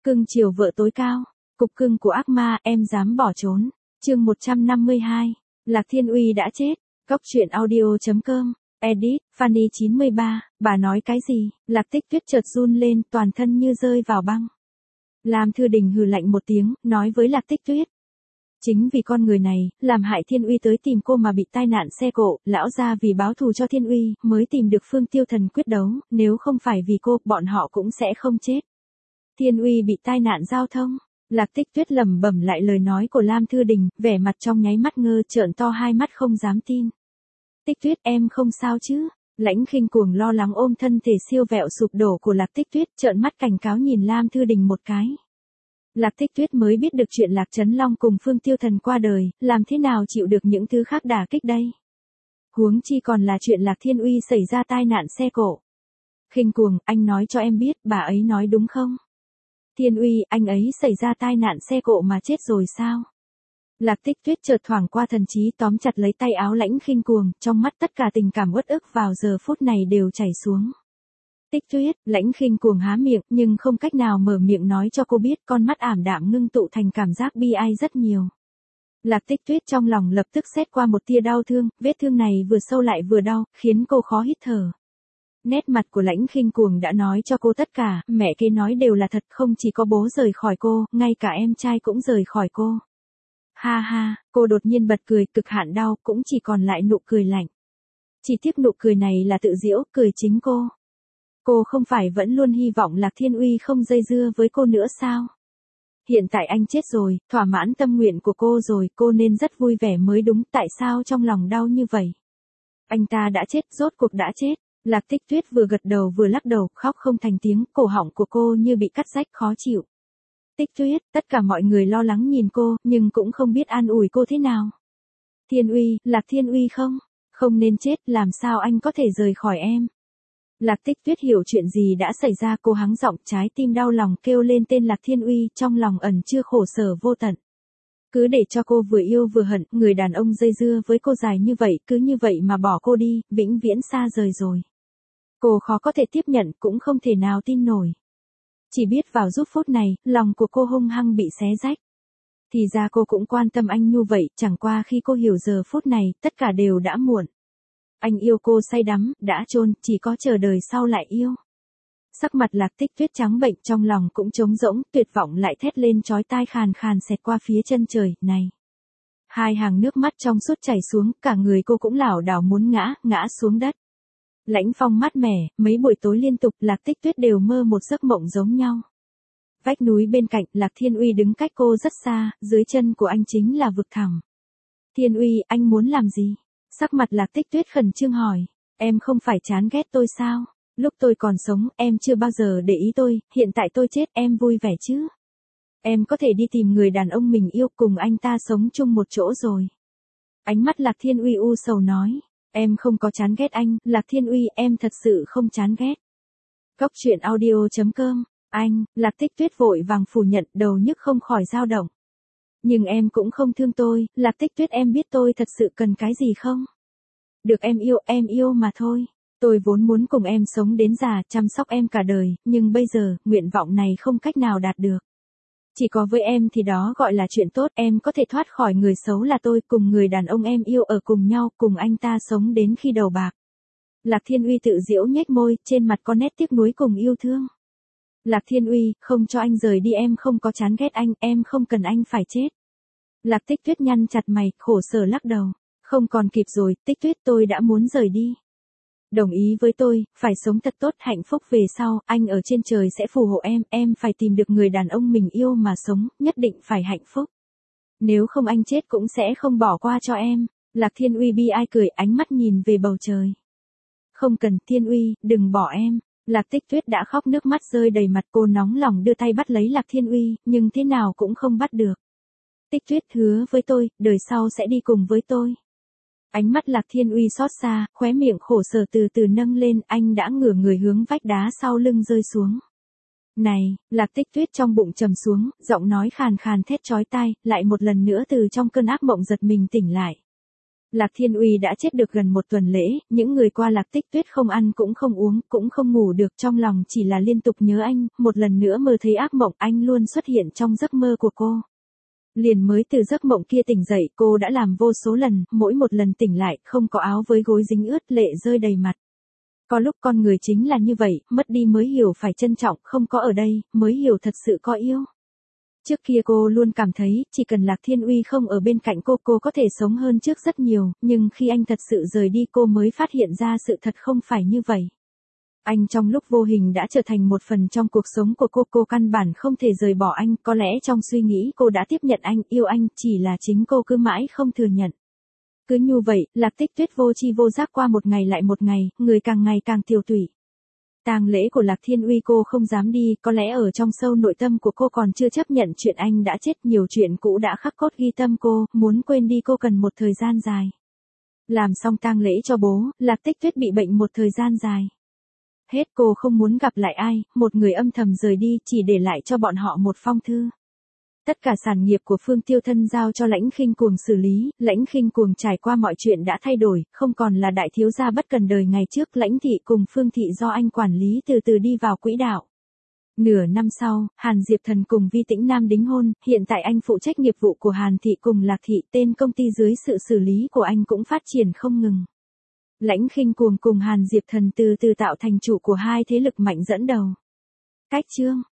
Cưng chiều vợ tối cao. Cục cưng của ác ma, em dám bỏ trốn. Chương 152. Lạc Thiên Uy đã chết. Góc truyện audio.com. Edit, Fanny 93. Bà nói cái gì? Lạc Tích Tuyết chợt run lên, toàn thân như rơi vào băng. Lam Thư Đình hừ lạnh một tiếng, nói với Lạc Tích Tuyết. Chính vì con người này, làm hại Thiên Uy tới tìm cô mà bị tai nạn xe cộ, lão gia vì báo thù cho Thiên Uy, mới tìm được Phương Tiêu Thần quyết đấu, nếu không phải vì cô, bọn họ cũng sẽ không chết. Thiên Uy bị tai nạn giao thông. Lạc Tích Tuyết lẩm bẩm lại lời nói của Lam Thư Đình, vẻ mặt trong nháy mắt ngơ trợn to hai mắt không dám tin. Tích Tuyết em không sao chứ? Lãnh Khinh Cuồng lo lắng ôm thân thể siêu vẹo sụp đổ của Lạc Tích Tuyết, trợn mắt cảnh cáo nhìn Lam Thư Đình một cái. Lạc Tích Tuyết mới biết được chuyện Lạc Trấn Long cùng Phương Tiêu Thần qua đời, làm thế nào chịu được những thứ khác đả kích đây? Huống chi còn là chuyện Lạc Thiên Uy xảy ra tai nạn xe cộ. Khinh Cuồng, anh nói cho em biết, bà ấy nói đúng không? Thiên Uy, anh ấy xảy ra tai nạn xe cộ mà chết rồi sao? Lạc Tích Tuyết chợt thoảng qua thần trí, tóm chặt lấy tay áo Lãnh Khinh Cuồng, trong mắt tất cả tình cảm uất ức vào giờ phút này đều chảy xuống. Tích Tuyết, Lãnh Khinh Cuồng há miệng, nhưng không cách nào mở miệng nói cho cô biết, con mắt ảm đạm ngưng tụ thành cảm giác bi ai rất nhiều. Lạc Tích Tuyết trong lòng lập tức xẹt qua một tia đau thương, vết thương này vừa sâu lại vừa đau, khiến cô khó hít thở. Nét mặt của Lãnh Khinh Cuồng đã nói cho cô tất cả, mẹ kế nói đều là thật, không chỉ có bố rời khỏi cô, ngay cả em trai cũng rời khỏi cô. Ha ha, cô đột nhiên bật cười, cực hạn đau, cũng chỉ còn lại nụ cười lạnh. Chỉ tiếc nụ cười này là tự giễu, cười chính cô. Cô không phải vẫn luôn hy vọng Lạc Thiên Uy không dây dưa với cô nữa sao? Hiện tại anh chết rồi, thỏa mãn tâm nguyện của cô rồi, cô nên rất vui vẻ mới đúng, tại sao trong lòng đau như vậy? Anh ta đã chết, rốt cuộc đã chết. Lạc Tích Tuyết vừa gật đầu vừa lắc đầu, khóc không thành tiếng, cổ họng của cô như bị cắt rách khó chịu. Tích Tuyết, tất cả mọi người lo lắng nhìn cô, nhưng cũng không biết an ủi cô thế nào. Thiên Uy, Lạc Thiên Uy không nên chết, làm sao anh có thể rời khỏi em? Lạc Tích Tuyết hiểu chuyện gì đã xảy ra, cô hắng giọng, trái tim đau lòng kêu lên tên Lạc Thiên Uy, trong lòng ẩn chứa khổ sở vô tận. Cứ để cho cô vừa yêu vừa hận, người đàn ông dây dưa với cô dài như vậy, cứ như vậy mà bỏ cô đi, vĩnh viễn xa rời rồi. Cô khó có thể tiếp nhận, cũng không thể nào tin nổi. Chỉ biết vào giúp phút này, lòng của cô hung hăng bị xé rách. Thì ra cô cũng quan tâm anh như vậy, chẳng qua khi cô hiểu giờ phút này, tất cả đều đã muộn. Anh yêu cô say đắm, đã chôn, chỉ có chờ đời sau lại yêu. Sắc mặt Lạc Tích Tuyết trắng bệnh, trong lòng cũng trống rỗng, tuyệt vọng lại thét lên chói tai, khàn khàn xẹt qua phía chân trời, này. Hai hàng nước mắt trong suốt chảy xuống, cả người cô cũng lảo đảo muốn ngã xuống đất. Lãnh phong mát mẻ, mấy buổi tối liên tục, Lạc Tích Tuyết đều mơ một giấc mộng giống nhau. Vách núi bên cạnh, Lạc Thiên Uy đứng cách cô rất xa, dưới chân của anh chính là vực thẳm. Thiên Uy, anh muốn làm gì? Sắc mặt Lạc Tích Tuyết khẩn trương hỏi. Em không phải chán ghét tôi sao? Lúc tôi còn sống, em chưa bao giờ để ý tôi, hiện tại tôi chết, em vui vẻ chứ? Em có thể đi tìm người đàn ông mình yêu, cùng anh ta sống chung một chỗ rồi. Ánh mắt Lạc Thiên Uy u sầu nói. Em không có chán ghét anh, Lạc Thiên Uy, em thật sự không chán ghét. Góc truyện audio.com. Anh, Lạc Tích Tuyết vội vàng phủ nhận, đầu nhức không khỏi dao động. Nhưng em cũng không thương tôi, Lạc Tích Tuyết, em biết tôi thật sự cần cái gì không? Được em yêu mà thôi. Tôi vốn muốn cùng em sống đến già, chăm sóc em cả đời, nhưng bây giờ, nguyện vọng này không cách nào đạt được. Chỉ có với em thì đó gọi là chuyện tốt, em có thể thoát khỏi người xấu là tôi, cùng người đàn ông em yêu ở cùng nhau, cùng anh ta sống đến khi đầu bạc. Lạc Thiên Uy tự giễu nhếch môi, trên mặt có nét tiếc nuối cùng yêu thương. Lạc Thiên Uy, không cho anh rời đi, em không có chán ghét anh, em không cần anh phải chết. Lạc Tích Tuyết nhăn chặt mày, khổ sở lắc đầu. Không còn kịp rồi, Tích Tuyết, tôi đã muốn rời đi. Đồng ý với tôi, phải sống thật tốt, hạnh phúc về sau, anh ở trên trời sẽ phù hộ em phải tìm được người đàn ông mình yêu mà sống, nhất định phải hạnh phúc. Nếu không anh chết cũng sẽ không bỏ qua cho em. Lạc Thiên Uy bi ai cười, ánh mắt nhìn về bầu trời. Không cần, Thiên Uy, đừng bỏ em. Lạc Tích Tuyết đã khóc, nước mắt rơi đầy mặt, cô nóng lòng đưa tay bắt lấy Lạc Thiên Uy, nhưng thế nào cũng không bắt được. Tích Tuyết, hứa với tôi, đời sau sẽ đi cùng với tôi. Ánh mắt Lạc Thiên Uy xót xa, khóe miệng khổ sở từ từ nâng lên, anh đã ngửa người hướng vách đá sau lưng rơi xuống. Này, Lạc Tích Tuyết trong bụng trầm xuống, giọng nói khàn khàn thét chói tai, lại một lần nữa từ trong cơn ác mộng giật mình tỉnh lại. Lạc Thiên Uy đã chết được gần một tuần lễ, những người qua Lạc Tích Tuyết không ăn cũng không uống, cũng không ngủ được, trong lòng chỉ là liên tục nhớ anh, một lần nữa mơ thấy ác mộng, anh luôn xuất hiện trong giấc mơ của cô. Liền mới từ giấc mộng kia tỉnh dậy, cô đã làm vô số lần, mỗi một lần tỉnh lại, không có áo với gối dính ướt, lệ rơi đầy mặt. Có lúc con người chính là như vậy, mất đi mới hiểu phải trân trọng, không có ở đây, mới hiểu thật sự có yêu. Trước kia cô luôn cảm thấy, chỉ cần Lạc Thiên Uy không ở bên cạnh cô có thể sống hơn trước rất nhiều, nhưng khi anh thật sự rời đi cô mới phát hiện ra sự thật không phải như vậy. Anh trong lúc vô hình đã trở thành một phần trong cuộc sống của cô căn bản không thể rời bỏ anh, có lẽ trong suy nghĩ cô đã tiếp nhận anh, yêu anh, chỉ là chính cô cứ mãi không thừa nhận. Cứ như vậy, Lạc Tích Tuyết vô tri vô giác qua một ngày lại một ngày, người càng ngày càng tiều tụy. Tang lễ của Lạc Thiên Uy cô không dám đi, có lẽ ở trong sâu nội tâm của cô còn chưa chấp nhận chuyện anh đã chết, nhiều chuyện cũ đã khắc cốt ghi tâm cô, muốn quên đi cô cần một thời gian dài. Làm xong tang lễ cho bố, Lạc Tích Tuyết bị bệnh một thời gian dài. Hết cô không muốn gặp lại ai, một người âm thầm rời đi, chỉ để lại cho bọn họ một phong thư. Tất cả sản nghiệp của Phương Tiêu Thân giao cho Lãnh Khinh Cuồng xử lý, Lãnh Khinh Cuồng trải qua mọi chuyện đã thay đổi, không còn là đại thiếu gia bất cần đời ngày trước, Lãnh thị cùng Phương thị do anh quản lý từ từ đi vào quỹ đạo. Nửa năm sau, Hàn Diệp Thần cùng Vi Tĩnh Nam đính hôn, hiện tại anh phụ trách nghiệp vụ của Hàn thị cùng Lạc thị, tên công ty dưới sự xử lý của anh cũng phát triển không ngừng. Lãnh Khinh Cuồng cùng Hàn Diệp Thần từ từ tạo thành chủ của hai thế lực mạnh dẫn đầu. Cách chương